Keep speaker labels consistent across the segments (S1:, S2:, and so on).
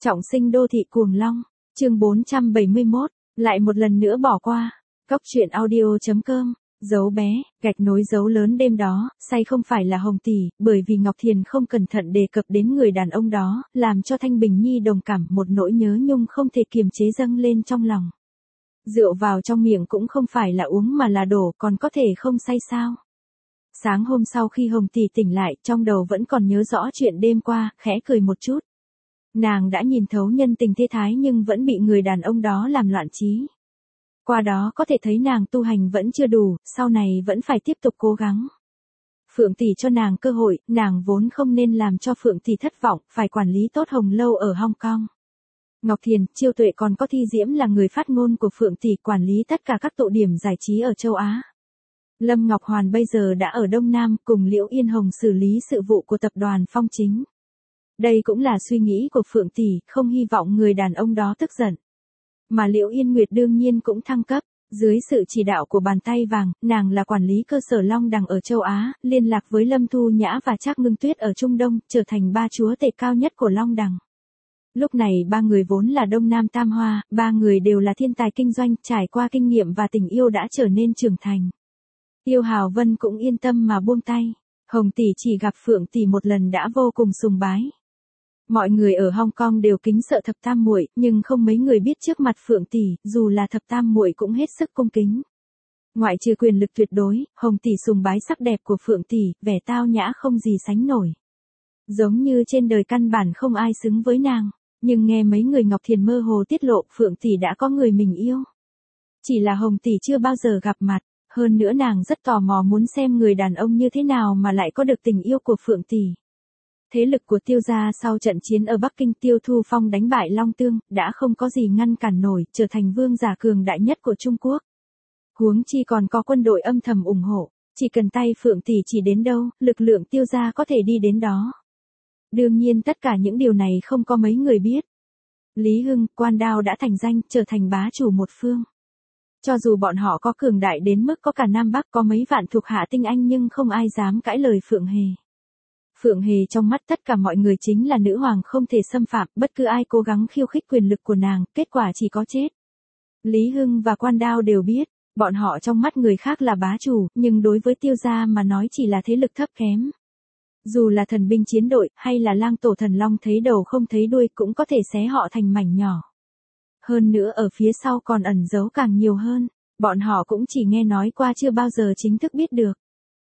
S1: Trọng sinh đô thị cuồng long, chương 471, lại một lần nữa bỏ qua. Cóc truyện audio.com, dấu bé, gạch nối dấu lớn đêm đó, say không phải là Hồng Tỷ, bởi vì Ngọc Thiền không cẩn thận đề cập đến người đàn ông đó, làm cho Thanh Bình Nhi đồng cảm, một nỗi nhớ nhung không thể kiềm chế dâng lên trong lòng. Rượu vào trong miệng cũng không phải là uống mà là đổ, còn có thể không say sao? Sáng hôm sau khi Hồng Tỷ tỉnh lại, trong đầu vẫn còn nhớ rõ chuyện đêm qua, khẽ cười một chút. Nàng đã nhìn thấu nhân tình thế thái nhưng vẫn bị người đàn ông đó làm loạn trí. Qua đó có thể thấy nàng tu hành vẫn chưa đủ, sau này vẫn phải tiếp tục cố gắng. Phượng Tỷ cho nàng cơ hội, nàng vốn không nên làm cho Phượng Tỷ thất vọng, phải quản lý tốt Hồng Lâu ở Hong Kong. Ngọc Thiền, Chiêu Tuệ còn có Thi Diễm là người phát ngôn của Phượng Tỷ quản lý tất cả các tụ điểm giải trí ở châu Á. Lâm Ngọc Hoàn bây giờ đã ở Đông Nam cùng Liễu Yên Hồng xử lý sự vụ của tập đoàn Phong Chính. Đây cũng là suy nghĩ của Phượng Tỷ, không hy vọng người đàn ông đó tức giận. Mà Liễu Yên Nguyệt đương nhiên cũng thăng cấp, dưới sự chỉ đạo của bàn tay vàng, nàng là quản lý cơ sở Long Đằng ở châu Á, liên lạc với Lâm Thu Nhã và Trác Ngưng Tuyết ở Trung Đông, trở thành ba chúa tể cao nhất của Long Đằng. Lúc này ba người vốn là Đông Nam Tam Hoa, ba người đều là thiên tài kinh doanh, trải qua kinh nghiệm và tình yêu đã trở nên trưởng thành. Tiêu Hào Vân cũng yên tâm mà buông tay. Hồng Tỷ chỉ gặp Phượng Tỷ một lần đã vô cùng sùng bái. Mọi người ở Hong Kong đều kính sợ Thập Tam Muội, nhưng không mấy người biết trước mặt Phượng Tỷ, dù là Thập Tam Muội cũng hết sức cung kính. Ngoại trừ quyền lực tuyệt đối, Hồng Tỷ sùng bái sắc đẹp của Phượng Tỷ, vẻ tao nhã không gì sánh nổi. Giống như trên đời căn bản không ai xứng với nàng, nhưng nghe mấy người Ngọc Thiền mơ hồ tiết lộ Phượng Tỷ đã có người mình yêu. Chỉ là Hồng Tỷ chưa bao giờ gặp mặt, hơn nữa nàng rất tò mò muốn xem người đàn ông như thế nào mà lại có được tình yêu của Phượng Tỷ. Thế lực của Tiêu gia sau trận chiến ở Bắc Kinh, Tiêu Thu Phong đánh bại Long Tương, đã không có gì ngăn cản nổi, trở thành vương giả cường đại nhất của Trung Quốc. Huống chi còn có quân đội âm thầm ủng hộ, chỉ cần tay Phượng Tỷ chỉ đến đâu, lực lượng Tiêu gia có thể đi đến đó. Đương nhiên tất cả những điều này không có mấy người biết. Lý Hưng, Quan Đao đã thành danh, trở thành bá chủ một phương. Cho dù bọn họ có cường đại đến mức có cả Nam Bắc, có mấy vạn thuộc hạ tinh anh nhưng không ai dám cãi lời Phượng Hề. Phượng Hề trong mắt tất cả mọi người chính là nữ hoàng không thể xâm phạm, bất cứ ai cố gắng khiêu khích quyền lực của nàng, kết quả chỉ có chết. Lý Hưng và Quan Đao đều biết, bọn họ trong mắt người khác là bá chủ, nhưng đối với Tiêu gia mà nói chỉ là thế lực thấp kém. Dù là thần binh chiến đội, hay là lang tổ thần long thấy đầu không thấy đuôi cũng có thể xé họ thành mảnh nhỏ. Hơn nữa ở phía sau còn ẩn giấu càng nhiều hơn, bọn họ cũng chỉ nghe nói qua chưa bao giờ chính thức biết được.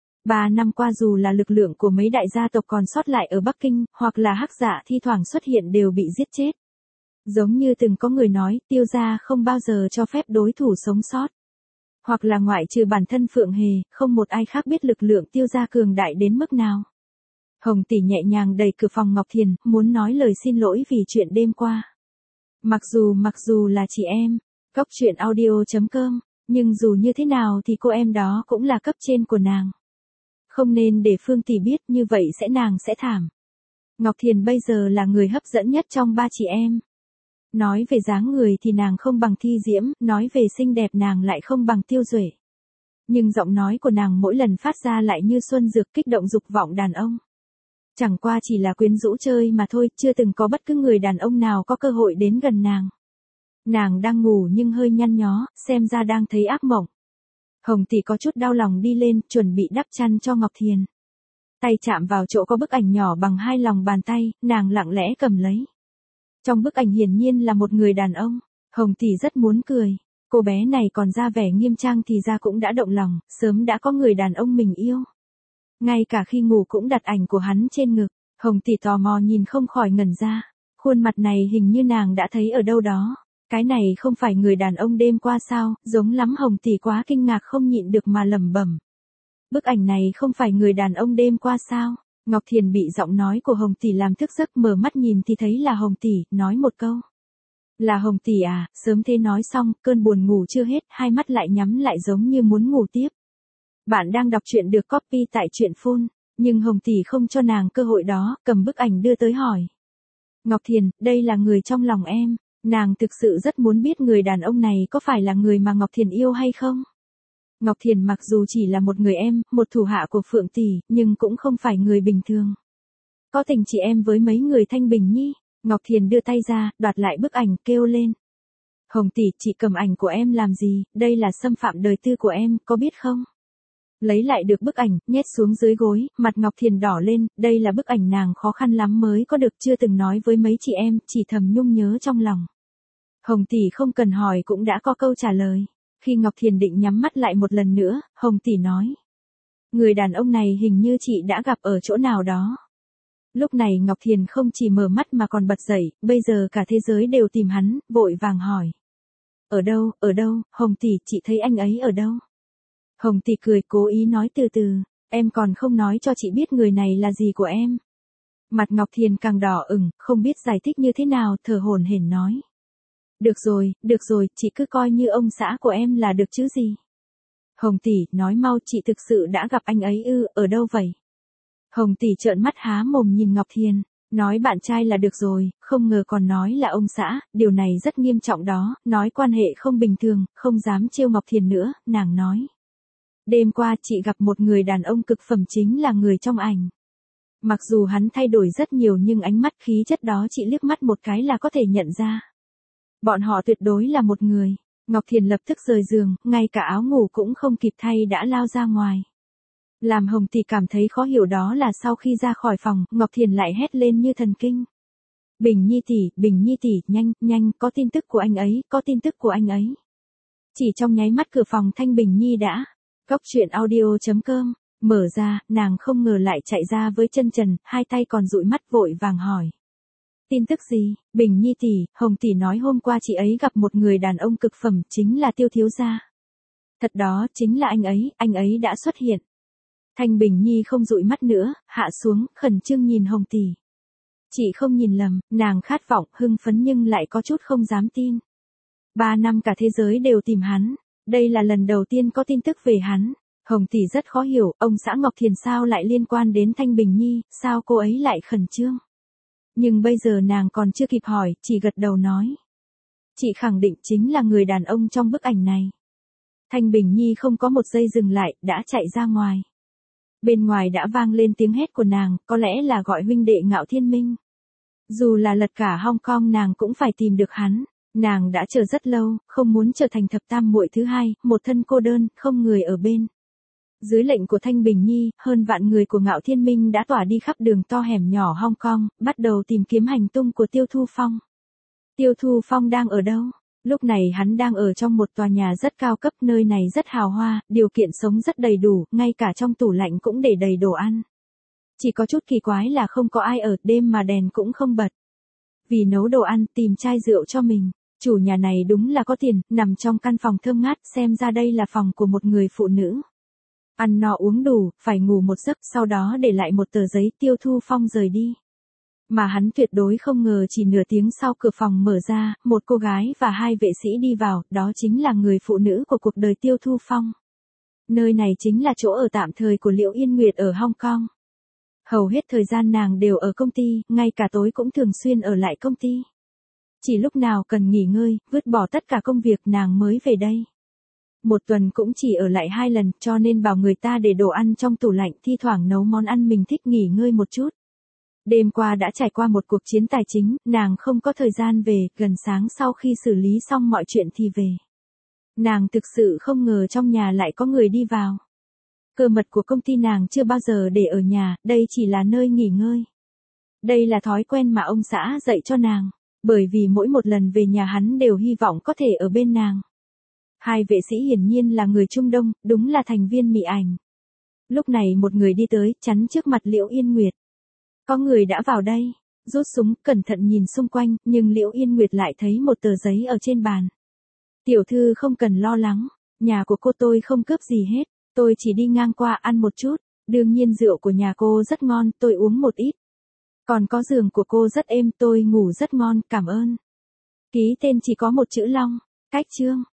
S1: 3 năm qua dù là lực lượng của mấy đại gia tộc còn sót lại ở Bắc Kinh, hoặc là hắc giả thi thoảng xuất hiện đều bị giết chết. Giống như từng có người nói, Tiêu gia không bao giờ cho phép đối thủ sống sót. Hoặc là ngoại trừ bản thân Phượng Hề, không một ai khác biết lực lượng Tiêu gia cường đại đến mức nào. Hồng Tỷ nhẹ nhàng đẩy cửa phòng Ngọc Thiền, muốn nói lời xin lỗi vì chuyện đêm qua. Mặc dù là chị em, cóc truyện audio.com, nhưng dù như thế nào thì cô em đó cũng là cấp trên của nàng. Không nên để Phương Tỷ biết, như vậy nàng sẽ thảm. Ngọc Thiền bây giờ là người hấp dẫn nhất trong ba chị em. Nói về dáng người thì nàng không bằng Thi Diễm, nói về xinh đẹp nàng lại không bằng Tiêu Duệ. Nhưng giọng nói của nàng mỗi lần phát ra lại như xuân dược kích động dục vọng đàn ông. Chẳng qua chỉ là quyến rũ chơi mà thôi, chưa từng có bất cứ người đàn ông nào có cơ hội đến gần nàng. Nàng đang ngủ nhưng hơi nhăn nhó, xem ra đang thấy ác mộng. Hồng Tỷ có chút đau lòng đi lên, chuẩn bị đắp chăn cho Ngọc Thiền. Tay chạm vào chỗ có bức ảnh nhỏ bằng 2 lòng bàn tay, nàng lặng lẽ cầm lấy. Trong bức ảnh hiển nhiên là một người đàn ông, Hồng Tỷ rất muốn cười. Cô bé này còn ra vẻ nghiêm trang thì ra cũng đã động lòng, sớm đã có người đàn ông mình yêu. Ngay cả khi ngủ cũng đặt ảnh của hắn trên ngực, Hồng Tỷ tò mò nhìn không khỏi ngẩn ra. Khuôn mặt này hình như nàng đã thấy ở đâu đó. Cái này không phải người đàn ông đêm qua sao, giống lắm. Hồng Tỷ quá kinh ngạc không nhịn được mà lẩm bẩm. Bức ảnh này không phải người đàn ông đêm qua sao? Ngọc Thiền bị giọng nói của Hồng Tỷ làm thức giấc, mở mắt nhìn thì thấy là Hồng Tỷ, nói một câu. Là Hồng Tỷ à? Sớm thế nói xong, cơn buồn ngủ chưa hết, hai mắt lại nhắm lại giống như muốn ngủ tiếp. Bạn đang đọc truyện được copy tại truyện phone, nhưng Hồng Tỷ không cho nàng cơ hội đó, cầm bức ảnh đưa tới hỏi. Ngọc Thiền, đây là người trong lòng em. Nàng thực sự rất muốn biết người đàn ông này có phải là người mà Ngọc Thiền yêu hay không. Ngọc Thiền mặc dù chỉ là một người em, một thủ hạ của Phượng Tỷ, nhưng cũng không phải người bình thường. Có tình chị em với mấy người Thanh Bình Nhi, Ngọc Thiền đưa tay ra, đoạt lại bức ảnh, kêu lên. Hồng tỷ, chị cầm ảnh của em làm gì, đây là xâm phạm đời tư của em, có biết không? Lấy lại được bức ảnh, nhét xuống dưới gối, mặt Ngọc Thiền đỏ lên, đây là bức ảnh nàng khó khăn lắm mới có được, chưa từng nói với mấy chị em, chỉ thầm nhung nhớ trong lòng. Hồng tỷ không cần hỏi cũng đã có câu trả lời. Khi Ngọc Thiền định nhắm mắt lại một lần nữa, Hồng tỷ nói. Người đàn ông này hình như chị đã gặp ở chỗ nào đó. Lúc này Ngọc Thiền không chỉ mở mắt mà còn bật dậy, bây giờ cả thế giới đều tìm hắn, vội vàng hỏi. Ở đâu, Hồng tỷ, chị thấy anh ấy ở đâu? Hồng tỷ cười cố ý nói từ từ, em còn không nói cho chị biết người này là gì của em. Mặt Ngọc Thiền càng đỏ ửng, không biết giải thích như thế nào, thở hổn hển nói. Được rồi, chị cứ coi như ông xã của em là được chứ gì. Hồng tỷ, nói mau, chị thực sự đã gặp anh ấy ư, ở đâu vậy? Hồng tỷ trợn mắt há mồm nhìn Ngọc Thiền, nói bạn trai là được rồi, không ngờ còn nói là ông xã, điều này rất nghiêm trọng đó, nói quan hệ không bình thường, không dám trêu Ngọc Thiền nữa, nàng nói. Đêm qua chị gặp một người đàn ông cực phẩm chính là người trong ảnh. Mặc dù hắn thay đổi rất nhiều nhưng ánh mắt khí chất đó chị liếc mắt một cái là có thể nhận ra. Bọn họ tuyệt đối là một người. Ngọc Thiền lập tức rời giường, ngay cả áo ngủ cũng không kịp thay đã lao ra ngoài. Làm Hồng tỷ cảm thấy khó hiểu đó là sau khi ra khỏi phòng, Ngọc Thiền lại hét lên như thần kinh. Bình Nhi tỷ, nhanh, có tin tức của anh ấy. Chỉ trong nháy mắt cửa phòng Thanh Bình Nhi đã. Cốc truyện audio.com, mở ra, nàng không ngờ lại chạy ra với chân trần, hai tay còn dụi mắt vội vàng hỏi. Tin tức gì? Bình Nhi tỷ, Hồng tỷ nói hôm qua chị ấy gặp một người đàn ông cực phẩm, chính là Tiêu thiếu gia. Thật đó, chính là anh ấy đã xuất hiện. Thanh Bình Nhi không dụi mắt nữa, hạ xuống, khẩn trương nhìn Hồng tỷ. Chị không nhìn lầm, nàng khát vọng, hưng phấn nhưng lại có chút không dám tin. 3 năm cả thế giới đều tìm hắn, đây là lần đầu tiên có tin tức về hắn. Hồng tỷ rất khó hiểu, ông xã Ngọc Thiền sao lại liên quan đến Thanh Bình Nhi, sao cô ấy lại khẩn trương. Nhưng bây giờ nàng còn chưa kịp hỏi, chỉ gật đầu nói. Chị khẳng định chính là người đàn ông trong bức ảnh này. Thanh Bình Nhi không có một giây dừng lại, đã chạy ra ngoài. Bên ngoài đã vang lên tiếng hét của nàng, có lẽ là gọi huynh đệ Ngạo Thiên Minh. Dù là lật cả Hong Kong nàng cũng phải tìm được hắn. Nàng đã chờ rất lâu, không muốn trở thành thập tam muội thứ hai, một thân cô đơn, không người ở bên. Dưới lệnh của Thanh Bình Nhi, hơn vạn người của Ngạo Thiên Minh đã tỏa đi khắp đường to hẻm nhỏ Hong Kong, bắt đầu tìm kiếm hành tung của Tiêu Thu Phong. Tiêu Thu Phong đang ở đâu? Lúc này hắn đang ở trong một tòa nhà rất cao cấp, nơi này rất hào hoa, điều kiện sống rất đầy đủ, ngay cả trong tủ lạnh cũng để đầy đồ ăn. Chỉ có chút kỳ quái là không có ai ở, đêm mà đèn cũng không bật. Vì nấu đồ ăn, tìm chai rượu cho mình. Chủ nhà này đúng là có tiền, nằm trong căn phòng thơm ngát, xem ra đây là phòng của một người phụ nữ. Ăn no uống đủ, phải ngủ một giấc, sau đó để lại một tờ giấy, Tiêu Thu Phong rời đi. Mà hắn tuyệt đối không ngờ chỉ nửa tiếng sau cửa phòng mở ra, một cô gái và 2 vệ sĩ đi vào, đó chính là người phụ nữ của cuộc đời Tiêu Thu Phong. Nơi này chính là chỗ ở tạm thời của Liễu Yên Nguyệt ở Hong Kong. Hầu hết thời gian nàng đều ở công ty, ngay cả tối cũng thường xuyên ở lại công ty. Chỉ lúc nào cần nghỉ ngơi, vứt bỏ tất cả công việc nàng mới về đây. Một tuần cũng chỉ ở lại 2 lần, cho nên bảo người ta để đồ ăn trong tủ lạnh, thi thoảng nấu món ăn mình thích nghỉ ngơi một chút. Đêm qua đã trải qua một cuộc chiến tài chính, nàng không có thời gian về, gần sáng sau khi xử lý xong mọi chuyện thì về. Nàng thực sự không ngờ trong nhà lại có người đi vào. Cơ mật của công ty nàng chưa bao giờ để ở nhà, đây chỉ là nơi nghỉ ngơi. Đây là thói quen mà ông xã dạy cho nàng, bởi vì mỗi một lần về nhà hắn đều hy vọng có thể ở bên nàng. 2 vệ sĩ hiển nhiên là người Trung Đông, đúng là thành viên Mỹ ảnh. Lúc này một người đi tới, chắn trước mặt Liễu Yên Nguyệt. Có người đã vào đây, rút súng, cẩn thận nhìn xung quanh, nhưng Liễu Yên Nguyệt lại thấy một tờ giấy ở trên bàn. Tiểu thư không cần lo lắng, nhà của cô tôi không cướp gì hết, tôi chỉ đi ngang qua ăn một chút, đương nhiên rượu của nhà cô rất ngon, tôi uống một ít. Còn có giường của cô rất êm, tôi ngủ rất ngon, cảm ơn. Ký tên chỉ có một chữ Long, cách chương.